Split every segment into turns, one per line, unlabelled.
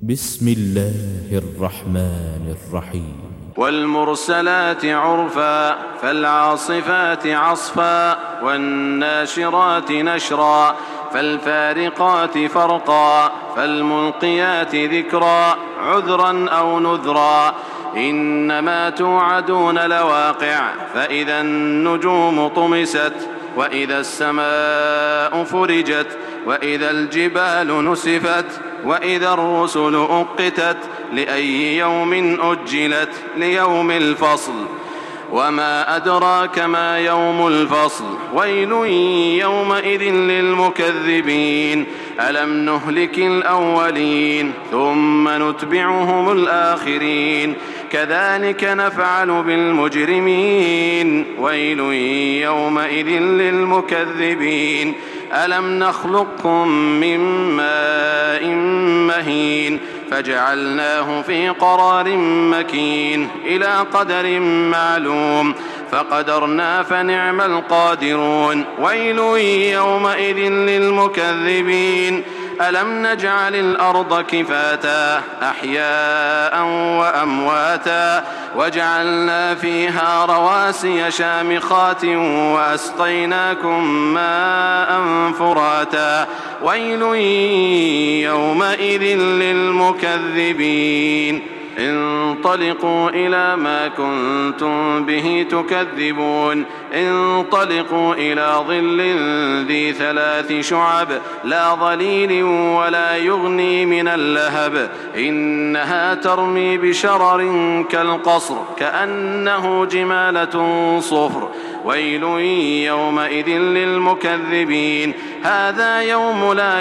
بسم الله الرحمن الرحيم.
والمرسلات عرفا فالعاصفات عصفا والناشرات نشرا فالفارقات فرقا فالملقيات ذكرا عذرا أو نذرا إنما توعدون لواقع فإذا النجوم طمست وإذا السماء فرجت وإذا الجبال نسفت وإذا الرسل أقتت لأي يوم أجلت ليوم الفصل وما أدراك ما يوم الفصل ويل يومئذ للمكذبين ألم نهلك الأولين ثم نتبعهم الآخرين كذلك نفعل بالمجرمين ويل يومئذ للمكذبين ألم نخلقكم من ماء مهين فجعلناه في قرار مكين إلى قدر معلوم فقدرنا فنعم القادرون ويل يومئذ للمكذبين ألم نجعل الأرض كفاتا أحياء وأمواتا وجعلنا فيها رواسي شامخات وأسقيناكم ماء فراتا ويل يومئذ للمكذبين انطلقوا إلى ما كنتم به تكذبون انطلقوا إلى ظل ذي 3 شعب لا ظليل ولا يغني من اللهب إنها ترمي بشرر كالقصر كأنه جمالة صفر ويل يومئذ للمكذبين هذا يوم لا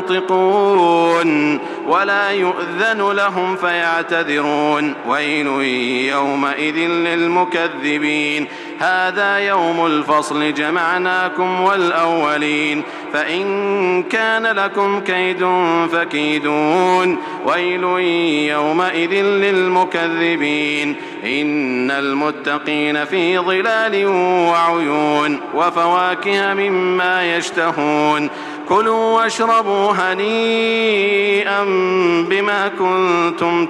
ينطقون ولا يؤذن لهم فيعتذرون ويل يومئذ للمكذبين هذا يوم الفصل جمعناكم والأولين فإن كان لكم كيد فكيدون ويل يومئذ للمكذبين إن المتقين في ظلال وعيون وفواكه مما يشتهون كلوا واشربوا هنيئا بما كنتم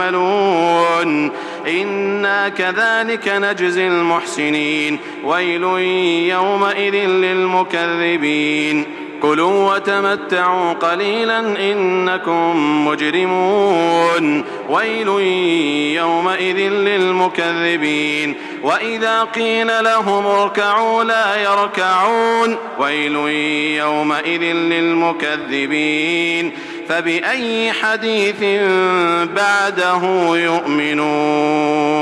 تعملون إنا كذلك نجزي المحسنين ويل يومئذ للمكذبين كلوا وتمتعوا قليلا إنكم مجرمون ويل يومئذ للمكذبين وإذا قيل لهم اركعوا لا يركعون ويل يومئذ للمكذبين فبأي حديث بعده يؤمنون.